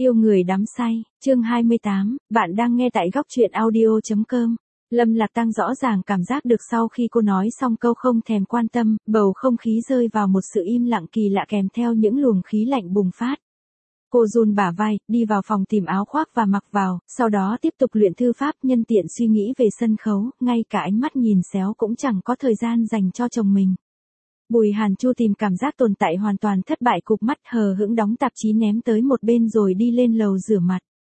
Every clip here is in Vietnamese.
Yêu người đắm say, chương 28, bạn đang nghe tại góc truyện audio.com. Lâm Lạc Tăng rõ ràng cảm giác được sau khi cô nói xong câu không thèm quan tâm, bầu không khí rơi vào một sự im lặng kỳ lạ kèm theo những luồng khí lạnh bùng phát. Cô run bả vai, đi vào phòng tìm áo khoác và mặc vào, sau đó tiếp tục luyện thư pháp nhân tiện suy nghĩ về sân khấu, ngay cả ánh mắt nhìn xéo cũng chẳng có thời gian dành cho chồng mình. Bùi Hàn Chu tìm cảm giác tồn tại hoàn toàn thất bại, cụp mắt hờ hững đóng tạp chí ném tới một bên rồi đi lên lầu rửa mặt.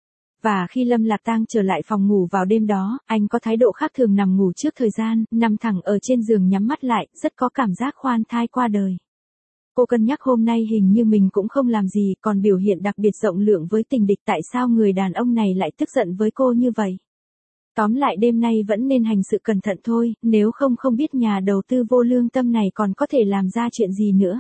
Và khi Lâm Lạc Tang trở lại phòng ngủ vào đêm đó, anh có thái độ khác thường nằm ngủ trước thời gian, nằm thẳng ở trên giường nhắm mắt lại, rất có cảm giác khoan thai qua đời. Cô cân nhắc hôm nay hình như mình cũng không làm gì, còn biểu hiện đặc biệt rộng lượng với tình địch, tại sao người đàn ông này lại tức giận với cô như vậy. Tóm lại đêm nay vẫn nên hành sự cẩn thận thôi, nếu không biết nhà đầu tư vô lương tâm này còn có thể làm ra chuyện gì nữa.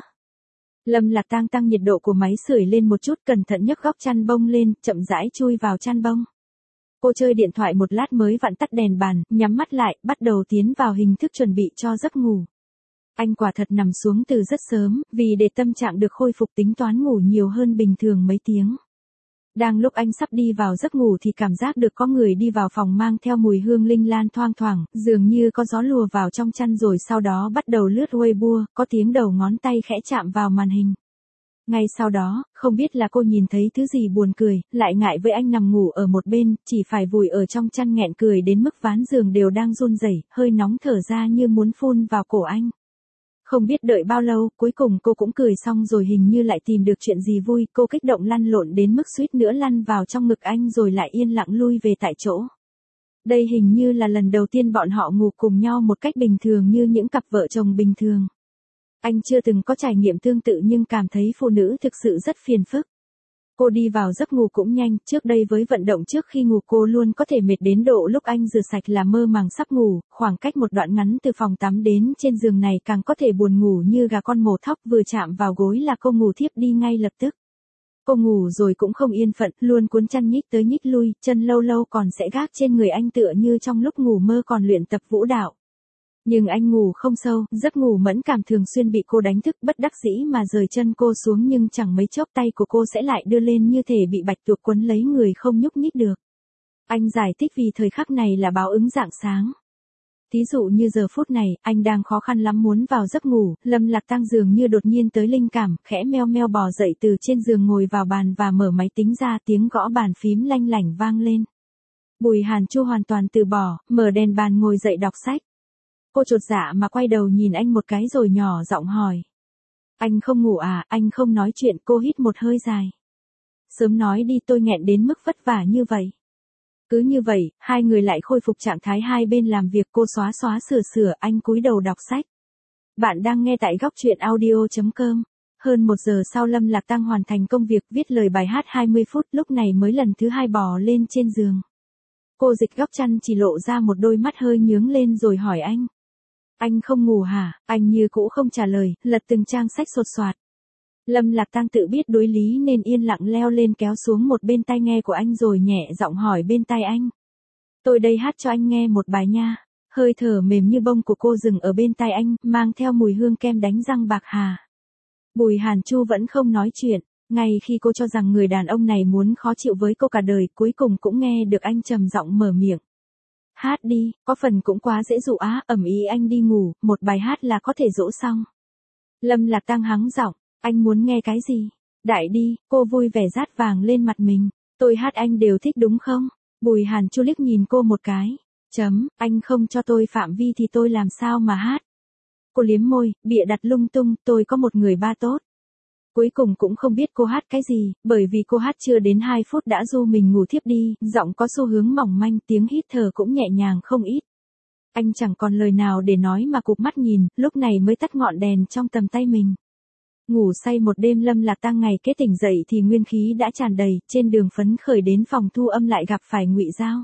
Lâm Lạc Tang tăng nhiệt độ của máy sưởi lên một chút, cẩn thận nhấc góc chăn bông lên, chậm rãi chui vào chăn bông. Cô chơi điện thoại một lát mới vặn tắt đèn bàn, nhắm mắt lại, bắt đầu tiến vào hình thức chuẩn bị cho giấc ngủ. Anh quả thật nằm xuống từ rất sớm, vì để tâm trạng được khôi phục tính toán ngủ nhiều hơn bình thường mấy tiếng. Đang lúc anh sắp đi vào giấc ngủ thì cảm giác được có người đi vào phòng mang theo mùi hương linh lan thoang thoảng, dường như có gió lùa vào trong chăn rồi sau đó bắt đầu lướt Weibo, có tiếng đầu ngón tay khẽ chạm vào màn hình. Ngay sau đó, không biết là cô nhìn thấy thứ gì buồn cười, lại ngại với anh nằm ngủ ở một bên, chỉ phải vùi ở trong chăn nghẹn cười đến mức ván giường đều đang run rẩy, hơi nóng thở ra như muốn phun vào cổ anh. Không biết đợi bao lâu, cuối cùng cô cũng cười xong rồi, hình như lại tìm được chuyện gì vui, cô kích động lăn lộn đến mức suýt nữa lăn vào trong ngực anh rồi lại yên lặng lui về tại chỗ. Đây hình như là lần đầu tiên bọn họ ngủ cùng nhau một cách bình thường như những cặp vợ chồng bình thường. Anh chưa từng có trải nghiệm tương tự nhưng cảm thấy phụ nữ thực sự rất phiền phức. Cô đi vào giấc ngủ cũng nhanh, trước đây với vận động trước khi ngủ cô luôn có thể mệt đến độ lúc anh rửa sạch là mơ màng sắp ngủ, khoảng cách một đoạn ngắn từ phòng tắm đến trên giường này càng có thể buồn ngủ như gà con mổ thóc, vừa chạm vào gối là cô ngủ thiếp đi ngay lập tức. Cô ngủ rồi cũng không yên phận, luôn cuốn chăn nhích tới nhích lui, chân lâu lâu còn sẽ gác trên người anh tựa như trong lúc ngủ mơ còn luyện tập vũ đạo. Nhưng anh ngủ không sâu, giấc ngủ mẫn cảm thường xuyên bị cô đánh thức, bất đắc dĩ mà rời chân cô xuống nhưng chẳng mấy chốc tay của cô sẽ lại đưa lên như thể bị bạch tuộc quấn lấy người không nhúc nhích được. Anh giải thích vì thời khắc này là báo ứng rạng sáng. Thí dụ như giờ phút này, anh đang khó khăn lắm muốn vào giấc ngủ, Lâm Lạc Tăng dường như đột nhiên tới linh cảm, khẽ meo meo bò dậy từ trên giường ngồi vào bàn và mở máy tính ra, tiếng gõ bàn phím lanh lảnh vang lên. Bùi Hàn Chu hoàn toàn từ bỏ, mở đèn bàn ngồi dậy đọc sách. Cô chột dạ mà quay đầu nhìn anh một cái rồi nhỏ giọng hỏi. Anh không ngủ à, anh không nói chuyện, cô hít một hơi dài. Sớm nói đi, tôi nghẹn đến mức vất vả như vậy. Cứ như vậy, hai người lại khôi phục trạng thái hai bên làm việc, cô xóa sửa, anh cúi đầu đọc sách. Bạn đang nghe tại góc truyện audio.com. Hơn 1 giờ sau Lâm Lạc Tăng hoàn thành công việc viết lời bài hát 20 phút, lúc này mới lần thứ 2 bò lên trên giường. Cô dịch góc chăn chỉ lộ ra một đôi mắt hơi nhướng lên rồi hỏi anh. Anh không ngủ hả? Anh như cũ không trả lời, lật từng trang sách sột soạt. Lâm Lạc Tăng tự biết đối lý nên yên lặng leo lên kéo xuống một bên tai nghe của anh rồi nhẹ giọng hỏi bên tai anh. Tôi đây hát cho anh nghe một bài nha. Hơi thở mềm như bông của cô dừng ở bên tai anh, mang theo mùi hương kem đánh răng bạc hà. Bùi Hàn Chu vẫn không nói chuyện, ngay khi cô cho rằng người đàn ông này muốn khó chịu với cô cả đời, cuối cùng cũng nghe được anh trầm giọng mở miệng. Hát đi, có phần cũng quá dễ dụ á, ầm ý anh đi ngủ, một bài hát là có thể dỗ xong. Lâm Lạc Tăng hắng giọng, anh muốn nghe cái gì? Đại đi, cô vui vẻ rát vàng lên mặt mình. Tôi hát anh đều thích đúng không? Bùi Hàn Chu liếc nhìn cô một cái. Anh không cho tôi phạm vi thì tôi làm sao mà hát? Cô liếm môi, bịa đặt lung tung, tôi có một người ba tốt. Cuối cùng cũng không biết cô hát cái gì, bởi vì cô hát chưa đến 2 phút đã du mình ngủ thiếp đi, giọng có xu hướng mỏng manh, tiếng hít thở cũng nhẹ nhàng không ít. Anh chẳng còn lời nào để nói mà cụp mắt nhìn, lúc này mới tắt ngọn đèn trong tầm tay mình. Ngủ say một đêm Lâm Lạc Tăng ngày kế tỉnh dậy thì nguyên khí đã tràn đầy, trên đường phấn khởi đến phòng thu âm lại gặp phải Ngụy Giao.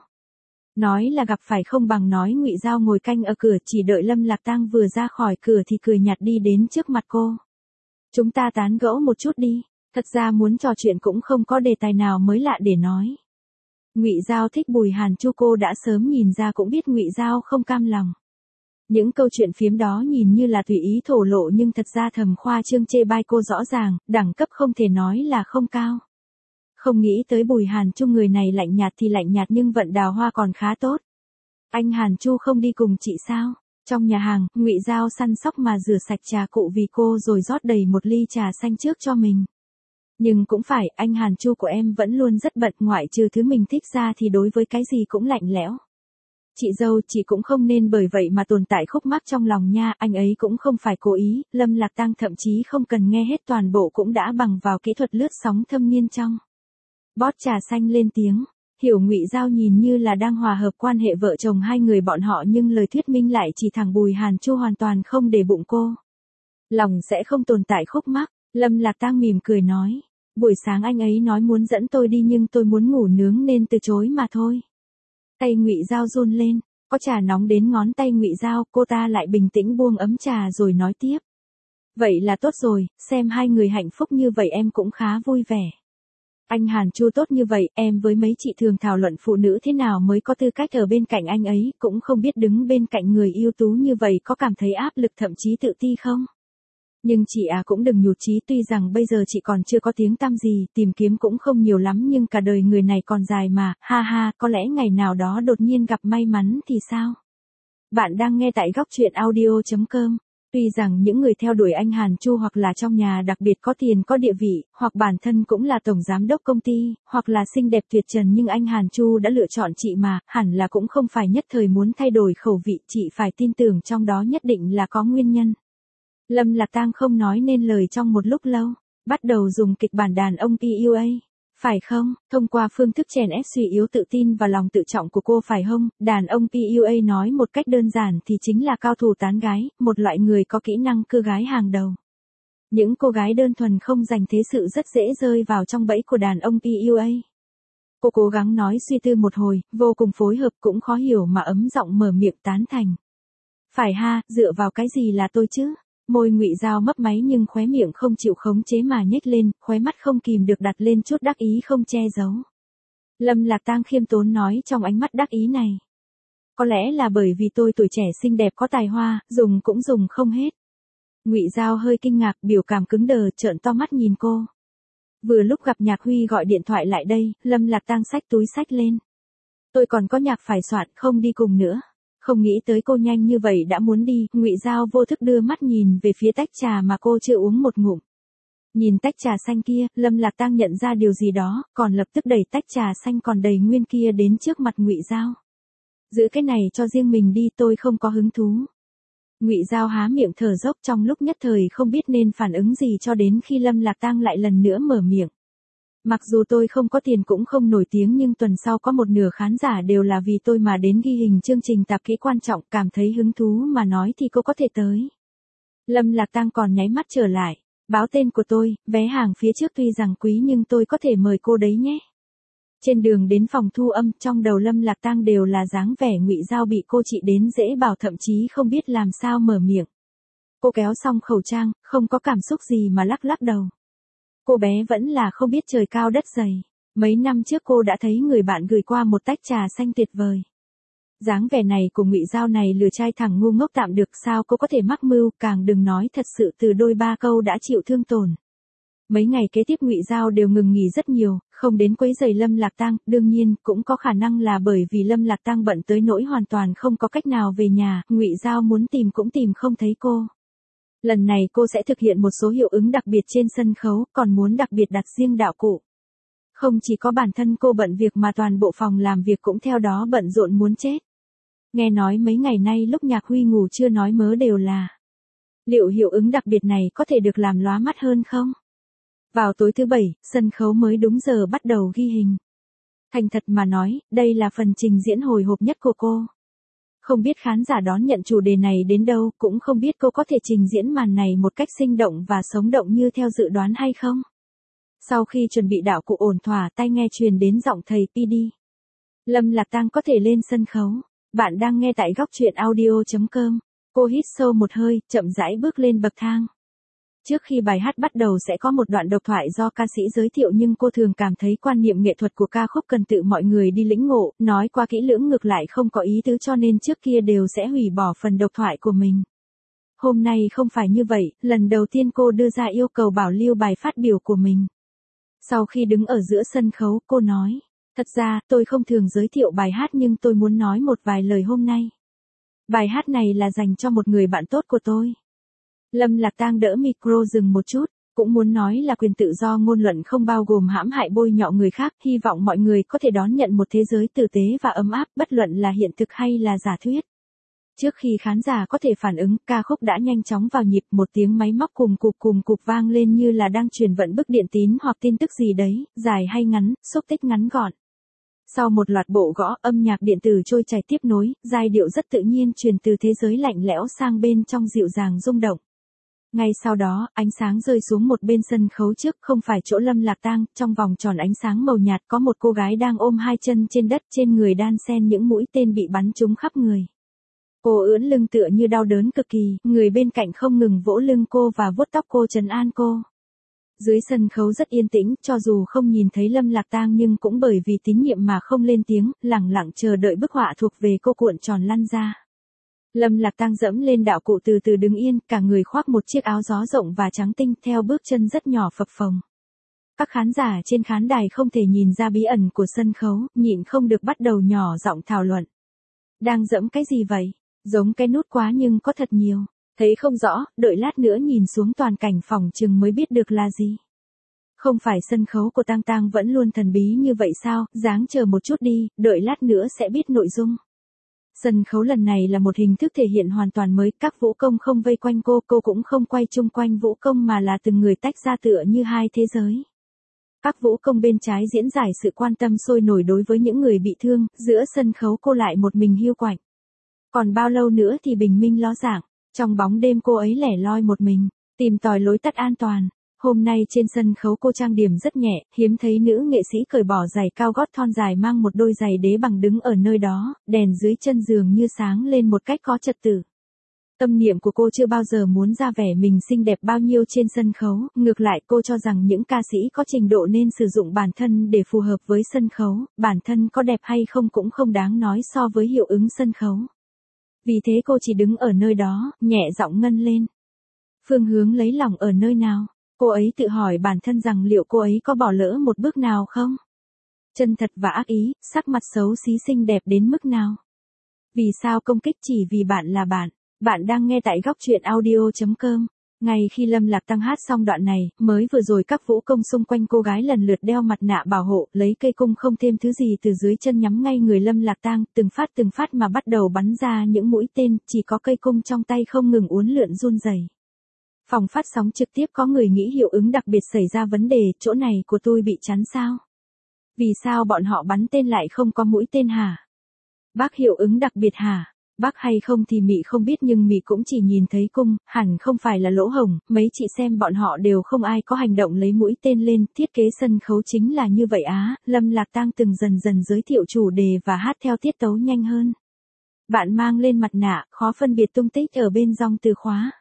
Nói là gặp phải không bằng nói, Ngụy Giao ngồi canh ở cửa chỉ đợi Lâm Lạc Tăng vừa ra khỏi cửa thì cười nhạt đi đến trước mặt cô. Chúng ta tán gẫu một chút đi, thật ra muốn trò chuyện cũng không có đề tài nào mới lạ để nói. Ngụy Giao thích Bùi Hàn Chu, cô đã sớm nhìn ra cũng biết Ngụy Giao không cam lòng. Những câu chuyện phiếm đó nhìn như là tùy ý thổ lộ nhưng thật ra thầm khoa trương chê bai cô rõ ràng, đẳng cấp không thể nói là không cao. Không nghĩ tới Bùi Hàn Chu người này lạnh nhạt thì lạnh nhạt nhưng vận đào hoa còn khá tốt. Anh Hàn Chu không đi cùng chị sao? Trong nhà hàng, Ngụy Giao săn sóc mà rửa sạch trà cụ vì cô rồi rót đầy một ly trà xanh trước cho mình. Nhưng cũng phải, anh Hàn Chu của em vẫn luôn rất bận, ngoại trừ thứ mình thích ra thì đối với cái gì cũng lạnh lẽo. Chị dâu, chị cũng không nên bởi vậy mà tồn tại khúc mắc trong lòng nha, anh ấy cũng không phải cố ý, Lâm Lạc Tăng thậm chí không cần nghe hết toàn bộ cũng đã bằng vào kỹ thuật lướt sóng thâm niên trong. Bót trà xanh lên tiếng, hiểu Ngụy Giao nhìn như là đang hòa hợp quan hệ vợ chồng hai người bọn họ nhưng lời thuyết minh lại chỉ thẳng Bùi Hàn Chu hoàn toàn không để bụng cô. Lòng sẽ không tồn tại khúc mắc, Lâm Lạc Tăng mỉm cười nói. Buổi sáng anh ấy nói muốn dẫn tôi đi nhưng tôi muốn ngủ nướng nên từ chối mà thôi. Tay Ngụy Giao run lên, có trà nóng đến ngón tay Ngụy Giao, cô ta lại bình tĩnh buông ấm trà rồi nói tiếp. Vậy là tốt rồi, xem hai người hạnh phúc như vậy em cũng khá vui vẻ. Anh Hàn Chu tốt như vậy, em với mấy chị thường thảo luận phụ nữ thế nào mới có tư cách ở bên cạnh anh ấy, cũng không biết đứng bên cạnh người ưu tú như vậy có cảm thấy áp lực thậm chí tự ti không? Nhưng chị cũng đừng nhụt chí, tuy rằng bây giờ chị còn chưa có tiếng tăm gì, tìm kiếm cũng không nhiều lắm nhưng cả đời người này còn dài mà, ha ha, có lẽ ngày nào đó đột nhiên gặp may mắn thì sao? Bạn đang nghe tại góc truyện audio.com. Tuy rằng những người theo đuổi anh Hàn Chu hoặc là trong nhà đặc biệt có tiền có địa vị, hoặc bản thân cũng là tổng giám đốc công ty, hoặc là xinh đẹp tuyệt trần nhưng anh Hàn Chu đã lựa chọn chị mà, hẳn là cũng không phải nhất thời muốn thay đổi khẩu vị, chị phải tin tưởng trong đó nhất định là có nguyên nhân. Lâm Lạc Tăng không nói nên lời trong một lúc lâu, bắt đầu dùng kịch bản đàn ông PUA. Phải không, thông qua phương thức chèn ép suy yếu tự tin và lòng tự trọng của cô phải không, đàn ông PUA nói một cách đơn giản thì chính là cao thủ tán gái, một loại người có kỹ năng cưa gái hàng đầu. Những cô gái đơn thuần không dành thế sự rất dễ rơi vào trong bẫy của đàn ông PUA. Cô cố gắng nói suy tư một hồi, vô cùng phối hợp cũng khó hiểu mà ấm giọng mở miệng tán thành. Phải ha, dựa vào cái gì là tôi chứ? Môi Ngụy Giao mấp máy nhưng khóe miệng không chịu khống chế mà nhếch lên, khóe mắt không kìm được đặt lên chút đắc ý không che giấu. Lâm Lạc Tăng khiêm tốn nói trong ánh mắt đắc ý này. Có lẽ là bởi vì tôi tuổi trẻ xinh đẹp có tài hoa, dùng cũng dùng không hết. Ngụy Giao hơi kinh ngạc, biểu cảm cứng đờ, trợn to mắt nhìn cô. Vừa lúc gặp Nhạc Huy gọi điện thoại lại đây, Lâm Lạc Tăng xách túi xách lên. Tôi còn có nhạc phải soạn, không đi cùng nữa. Không nghĩ tới cô nhanh như vậy đã muốn đi, Ngụy Giao vô thức đưa mắt nhìn về phía tách trà mà cô chưa uống một ngụm. Nhìn tách trà xanh kia, Lâm Lạc Tăng nhận ra điều gì đó, còn lập tức đẩy tách trà xanh còn đầy nguyên kia đến trước mặt Ngụy Giao. Giữ cái này cho riêng mình đi, tôi không có hứng thú. Ngụy Giao há miệng thở dốc trong lúc nhất thời không biết nên phản ứng gì cho đến khi Lâm Lạc Tăng lại lần nữa mở miệng. Mặc dù tôi không có tiền cũng không nổi tiếng nhưng tuần sau có một nửa khán giả đều là vì tôi mà đến ghi hình chương trình tạp kỹ quan trọng, cảm thấy hứng thú mà nói thì cô có thể tới. Lâm Lạc Tăng còn nháy mắt trở lại, báo tên của tôi, vé hàng phía trước tuy rằng quý nhưng tôi có thể mời cô đấy nhé. Trên đường đến phòng thu âm, trong đầu Lâm Lạc Tăng đều là dáng vẻ Ngụy Giao bị cô chị đến dễ bảo thậm chí không biết làm sao mở miệng. Cô kéo xong khẩu trang, không có cảm xúc gì mà lắc lắc đầu. Cô bé vẫn là không biết trời cao đất dày. Mấy năm trước cô đã thấy người bạn gửi qua một tách trà xanh tuyệt vời. Dáng vẻ này của Ngụy Giao này lừa trai thẳng ngu ngốc tạm được, sao cô có thể mắc mưu, càng đừng nói thật sự từ đôi ba câu đã chịu thương tổn. Mấy ngày kế tiếp Ngụy Giao đều ngừng nghỉ rất nhiều, không đến quấy rầy Lâm Lạc Tăng, đương nhiên cũng có khả năng là bởi vì Lâm Lạc Tăng bận tới nỗi hoàn toàn không có cách nào về nhà, Ngụy Giao muốn tìm cũng tìm không thấy cô. Lần này cô sẽ thực hiện một số hiệu ứng đặc biệt trên sân khấu, còn muốn đặc biệt đặt riêng đạo cụ. Không chỉ có bản thân cô bận việc mà toàn bộ phòng làm việc cũng theo đó bận rộn muốn chết. Nghe nói mấy ngày nay lúc Nhạc Huy ngủ chưa nói mớ đều là. Liệu hiệu ứng đặc biệt này có thể được làm lóa mắt hơn không? Vào tối thứ Bảy, sân khấu mới đúng giờ bắt đầu ghi hình. Thành thật mà nói, đây là phần trình diễn hồi hộp nhất của cô. Không biết khán giả đón nhận chủ đề này đến đâu, cũng không biết cô có thể trình diễn màn này một cách sinh động và sống động như theo dự đoán hay không. Sau khi chuẩn bị đạo cụ ổn thỏa, tai nghe truyền đến giọng thầy PD. Lâm Lạc Tăng có thể lên sân khấu. Bạn đang nghe tại góc truyện audio.com. Cô hít sâu một hơi, chậm rãi bước lên bậc thang. Trước khi bài hát bắt đầu sẽ có một đoạn độc thoại do ca sĩ giới thiệu nhưng cô thường cảm thấy quan niệm nghệ thuật của ca khúc cần tự mọi người đi lĩnh ngộ, nói qua kỹ lưỡng ngược lại không có ý tứ cho nên trước kia đều sẽ hủy bỏ phần độc thoại của mình. Hôm nay không phải như vậy, lần đầu tiên cô đưa ra yêu cầu bảo lưu bài phát biểu của mình. Sau khi đứng ở giữa sân khấu, cô nói, thật ra, tôi không thường giới thiệu bài hát nhưng tôi muốn nói một vài lời hôm nay. Bài hát này là dành cho một người bạn tốt của tôi. Lâm Lạc Tang đỡ micro dừng một chút, cũng muốn nói là quyền tự do ngôn luận không bao gồm hãm hại bôi nhọ người khác, hy vọng mọi người có thể đón nhận một thế giới tử tế và ấm áp, bất luận là hiện thực hay là giả thuyết. Trước khi khán giả có thể phản ứng, ca khúc đã nhanh chóng vào nhịp, một tiếng máy móc cùm cụp vang lên như là đang truyền vận bức điện tín hoặc tin tức gì đấy, dài hay ngắn, xúc tích ngắn gọn. Sau một loạt bộ gõ, âm nhạc điện tử trôi chảy tiếp nối, giai điệu rất tự nhiên truyền từ thế giới lạnh lẽo sang bên trong dịu dàng rung động. Ngay sau đó, ánh sáng rơi xuống một bên sân khấu trước, không phải chỗ Lâm Lạc Tang, trong vòng tròn ánh sáng màu nhạt có một cô gái đang ôm hai chân trên đất, trên người đan xen những mũi tên bị bắn trúng khắp người. Cô ưỡn lưng tựa như đau đớn cực kỳ, người bên cạnh không ngừng vỗ lưng cô và vuốt tóc cô trấn an cô. Dưới sân khấu rất yên tĩnh, cho dù không nhìn thấy Lâm Lạc Tang nhưng cũng bởi vì tín nhiệm mà không lên tiếng, lẳng lặng chờ đợi bức họa thuộc về cô cuộn tròn lăn ra. Lâm Lạc Tang dẫm lên đạo cụ từ từ đứng yên, cả người khoác một chiếc áo gió rộng và trắng tinh, theo bước chân rất nhỏ phập phồng. Các khán giả trên khán đài không thể nhìn ra bí ẩn của sân khấu, nhịn không được bắt đầu nhỏ giọng thảo luận. Đang dẫm cái gì vậy? Giống cái nút quá nhưng có thật nhiều. Thấy không rõ, đợi lát nữa nhìn xuống toàn cảnh phòng chừng mới biết được là gì. Không phải sân khấu của Tang Tang vẫn luôn thần bí như vậy sao, ráng chờ một chút đi, đợi lát nữa sẽ biết nội dung. Sân khấu lần này là một hình thức thể hiện hoàn toàn mới, các vũ công không vây quanh cô cũng không quay chung quanh vũ công mà là từng người tách ra tựa như hai thế giới. Các vũ công bên trái diễn giải sự quan tâm sôi nổi đối với những người bị thương, giữa sân khấu cô lại một mình hiu quạnh. Còn bao lâu nữa thì bình minh ló dạng, trong bóng đêm cô ấy lẻ loi một mình, tìm tòi lối tắt an toàn. Hôm nay trên sân khấu cô trang điểm rất nhẹ, hiếm thấy nữ nghệ sĩ cởi bỏ giày cao gót thon dài mang một đôi giày đế bằng đứng ở nơi đó, đèn dưới chân giường như sáng lên một cách có trật tự. Tâm niệm của cô chưa bao giờ muốn ra vẻ mình xinh đẹp bao nhiêu trên sân khấu, ngược lại cô cho rằng những ca sĩ có trình độ nên sử dụng bản thân để phù hợp với sân khấu, bản thân có đẹp hay không cũng không đáng nói so với hiệu ứng sân khấu. Vì thế cô chỉ đứng ở nơi đó, nhẹ giọng ngân lên. Phương hướng lấy lòng ở nơi nào? Cô ấy tự hỏi bản thân rằng liệu cô ấy có bỏ lỡ một bước nào không? Chân thật và ác ý, sắc mặt xấu xí xinh đẹp đến mức nào? Vì sao công kích chỉ vì bạn là bạn? Bạn đang nghe tại góc truyện audio.com. Ngay khi Lâm Lạc Tang hát xong đoạn này, mới vừa rồi các vũ công xung quanh cô gái lần lượt đeo mặt nạ bảo hộ, lấy cây cung không thêm thứ gì từ dưới chân nhắm ngay người Lâm Lạc Tang, từng phát mà bắt đầu bắn ra những mũi tên, chỉ có cây cung trong tay không ngừng uốn lượn run rẩy. Phòng phát sóng trực tiếp có người nghĩ hiệu ứng đặc biệt xảy ra vấn đề, chỗ này của tôi bị chắn sao? Vì sao bọn họ bắn tên lại không có mũi tên hả? Bác hiệu ứng đặc biệt hả? Bác hay không thì Mị không biết nhưng Mị cũng chỉ nhìn thấy cung, hẳn không phải là lỗ hổng, mấy chị xem bọn họ đều không ai có hành động lấy mũi tên lên, thiết kế sân khấu chính là như vậy á. Lâm Lạc Tang từng dần dần giới thiệu chủ đề và hát theo tiết tấu nhanh hơn. Bạn mang lên mặt nạ, khó phân biệt tung tích ở bên dòng từ khóa.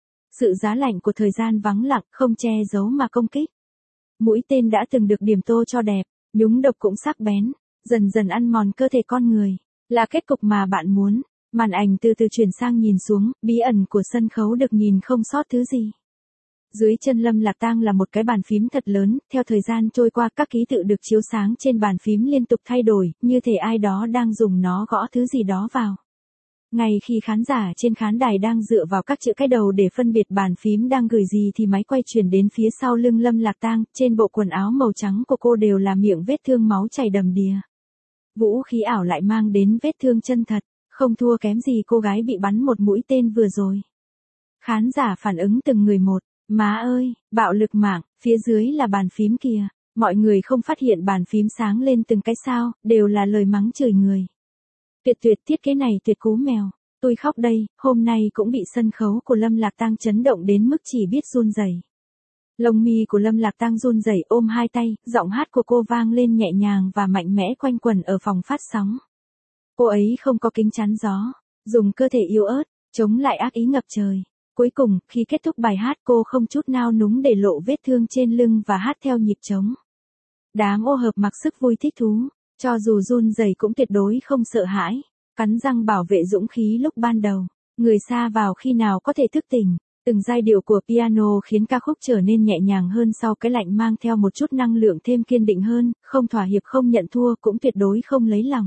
Sự giá lạnh của thời gian vắng lặng, không che giấu mà công kích. Mũi tên đã từng được điểm tô cho đẹp, nhúng độc cũng sắc bén, dần dần ăn mòn cơ thể con người, là kết cục mà bạn muốn. Màn ảnh từ từ chuyển sang nhìn xuống, bí ẩn của sân khấu được nhìn không sót thứ gì. Dưới chân Lâm Lạc Tang là một cái bàn phím thật lớn, theo thời gian trôi qua các ký tự được chiếu sáng trên bàn phím liên tục thay đổi, như thể ai đó đang dùng nó gõ thứ gì đó vào. Ngay khi khán giả trên khán đài đang dựa vào các chữ cái đầu để phân biệt bàn phím đang gửi gì thì máy quay chuyển đến phía sau lưng Lâm Lạc Tang, trên bộ quần áo màu trắng của cô đều là miệng vết thương máu chảy đầm đìa. Vũ khí ảo lại mang đến vết thương chân thật, không thua kém gì cô gái bị bắn một mũi tên vừa rồi. Khán giả phản ứng từng người một, má ơi, bạo lực mạng, phía dưới là bàn phím kìa, mọi người không phát hiện bàn phím sáng lên từng cái sao, đều là lời mắng chửi người. Tuyệt thiết kế này tuyệt cú mèo, tôi khóc đây, hôm nay cũng bị sân khấu của Lâm Lạc Tang chấn động đến mức chỉ biết run rẩy. Lông mi của Lâm Lạc Tang run rẩy ôm hai tay, giọng hát của cô vang lên nhẹ nhàng và mạnh mẽ quanh quẩn ở phòng phát sóng. Cô ấy không có kính chắn gió, dùng cơ thể yếu ớt, chống lại ác ý ngập trời. Cuối cùng, khi kết thúc bài hát cô không chút nao núng để lộ vết thương trên lưng và hát theo nhịp trống. Đám ô hợp mặc sức vui thích thú, cho dù run rẩy cũng tuyệt đối không sợ hãi, cắn răng bảo vệ dũng khí lúc ban đầu. Người xa vào khi nào có thể thức tỉnh, Từng giai điệu của piano khiến ca khúc trở nên nhẹ nhàng hơn, sau cái lạnh mang theo một chút năng lượng thêm kiên định hơn, không thỏa hiệp không nhận thua cũng tuyệt đối không lấy lòng.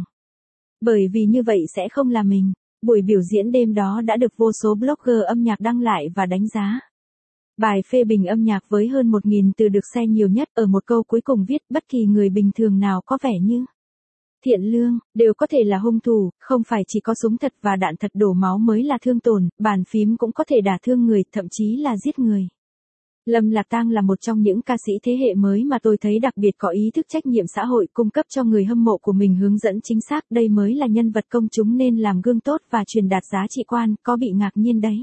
Bởi vì như vậy sẽ không là mình. Buổi biểu diễn đêm đó đã được vô số blogger âm nhạc đăng lại và đánh giá. Bài phê bình âm nhạc với hơn 1.000 từ được share nhiều nhất, ở một câu cuối cùng viết bất kỳ người bình thường nào có vẻ như thiện lương, đều có thể là hung thủ, không phải chỉ có súng thật và đạn thật đổ máu mới là thương tổn, bàn phím cũng có thể đả thương người, thậm chí là giết người. Lâm Lạc Tang là một trong những ca sĩ thế hệ mới mà tôi thấy đặc biệt có ý thức trách nhiệm xã hội, cung cấp cho người hâm mộ của mình hướng dẫn chính xác, đây mới là nhân vật công chúng nên làm gương tốt và truyền đạt giá trị quan, có bị ngạc nhiên đấy.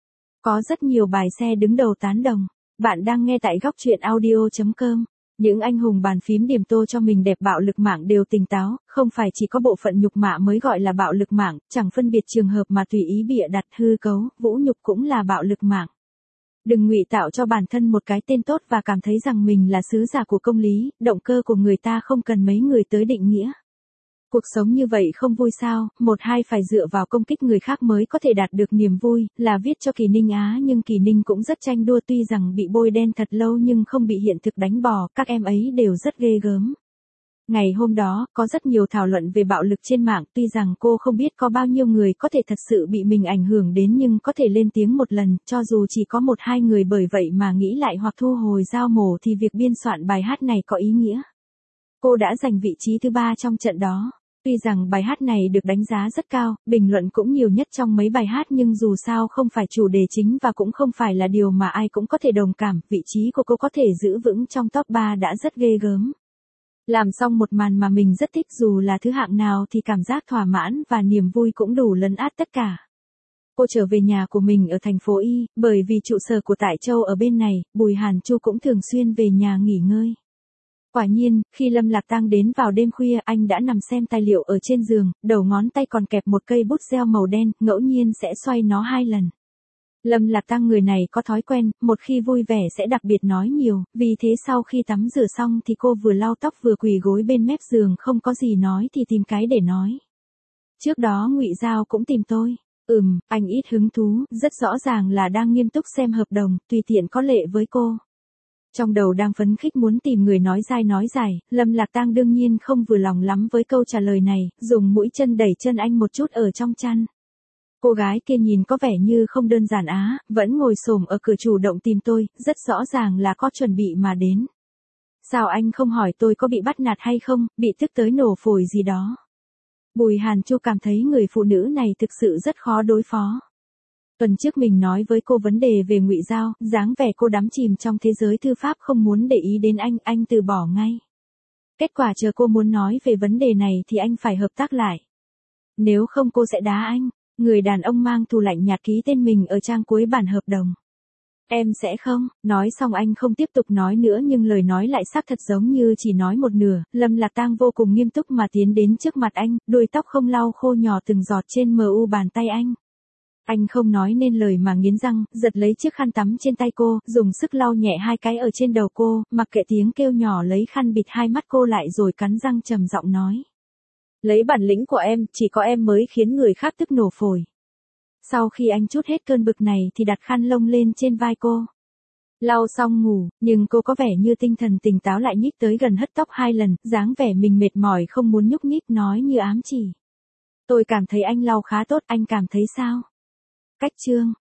Có rất nhiều bài xe đứng đầu tán đồng. Bạn đang nghe tại góc truyện audio.com. Những anh hùng bàn phím điểm tô cho mình đẹp bạo lực mạng đều tỉnh táo, không phải chỉ có bộ phận nhục mạ mới gọi là bạo lực mạng, chẳng phân biệt trường hợp mà tùy ý bịa đặt hư cấu, vũ nhục cũng là bạo lực mạng. Đừng ngụy tạo cho bản thân một cái tên tốt và cảm thấy rằng mình là sứ giả của công lý, động cơ của người ta không cần mấy người tới định nghĩa. Cuộc sống như vậy không vui sao, một hai phải dựa vào công kích người khác mới có thể đạt được niềm vui, là viết cho Kỳ Ninh Á nhưng Kỳ Ninh cũng rất tranh đua, tuy rằng bị bôi đen thật lâu nhưng không bị hiện thực đánh bò, các em ấy đều rất ghê gớm. Ngày hôm đó, có rất nhiều thảo luận về bạo lực trên mạng, tuy rằng cô không biết có bao nhiêu người có thể thật sự bị mình ảnh hưởng đến nhưng có thể lên tiếng một lần, cho dù chỉ có một hai người bởi vậy mà nghĩ lại hoặc thu hồi dao mổ thì việc biên soạn bài hát này có ý nghĩa. Cô đã giành vị trí thứ 3 trong trận đó. Tuy rằng bài hát này được đánh giá rất cao, bình luận cũng nhiều nhất trong mấy bài hát nhưng dù sao không phải chủ đề chính và cũng không phải là điều mà ai cũng có thể đồng cảm, vị trí của cô có thể giữ vững trong top 3 đã rất ghê gớm. Làm xong một màn mà mình rất thích, dù là thứ hạng nào thì cảm giác thỏa mãn và niềm vui cũng đủ lấn át tất cả. Cô trở về nhà của mình ở thành phố Y, bởi vì trụ sở của Tại Châu ở bên này, Bùi Hàn Chu cũng thường xuyên về nhà nghỉ ngơi. Quả nhiên, khi Lâm Lạc Tang đến vào đêm khuya, anh đã nằm xem tài liệu ở trên giường, đầu ngón tay còn kẹp một cây bút gel màu đen, ngẫu nhiên sẽ xoay nó 2 lần. Lâm Lạc Tang người này có thói quen, một khi vui vẻ sẽ đặc biệt nói nhiều, vì thế sau khi tắm rửa xong thì cô vừa lau tóc vừa quỳ gối bên mép giường, không có gì nói thì tìm cái để nói. Trước đó Ngụy Giao cũng tìm tôi. Anh ít hứng thú, rất rõ ràng là đang nghiêm túc xem hợp đồng, tùy tiện có lệ với cô. Trong đầu đang phấn khích muốn tìm người nói dài, Lâm Lạc Tang đương nhiên không vừa lòng lắm với câu trả lời này, dùng mũi chân đẩy chân anh một chút ở trong chăn. Cô gái kia nhìn có vẻ như không đơn giản á, vẫn ngồi xổm ở cửa chủ động tìm tôi, rất rõ ràng là có chuẩn bị mà đến. Sao anh không hỏi tôi có bị bắt nạt hay không, bị tức tới nổ phổi gì đó. Bùi Hàn Chu cảm thấy người phụ nữ này thực sự rất khó đối phó. Tuần trước mình nói với cô vấn đề về Ngụy Giao, dáng vẻ cô đắm chìm trong thế giới thư pháp không muốn để ý đến anh từ bỏ ngay. Kết quả chờ cô muốn nói về vấn đề này thì anh phải hợp tác lại. Nếu không cô sẽ đá anh. Người đàn ông mang thù lạnh nhạt ký tên mình ở trang cuối bản hợp đồng. Em sẽ không, nói xong anh không tiếp tục nói nữa nhưng lời nói lại xác thật giống như chỉ nói một nửa, Lâm Lạc Tang vô cùng nghiêm túc mà tiến đến trước mặt anh, đuôi tóc không lau khô nhỏ từng giọt trên mu bàn tay anh. Anh không nói nên lời mà nghiến răng, giật lấy chiếc khăn tắm trên tay cô, dùng sức lau nhẹ 2 cái ở trên đầu cô, mặc kệ tiếng kêu nhỏ lấy khăn bịt 2 mắt cô lại rồi cắn răng trầm giọng nói. Lấy bản lĩnh của em, chỉ có em mới khiến người khác tức nổ phổi. Sau khi anh trút hết cơn bực này thì đặt khăn lông lên trên vai cô. Lau xong ngủ, nhưng cô có vẻ như tinh thần tỉnh táo lại, nhích tới gần hất tóc 2 lần, dáng vẻ mình mệt mỏi không muốn nhúc nhích, nói như ám chỉ. Tôi cảm thấy anh lau khá tốt, anh cảm thấy sao? Cách chương.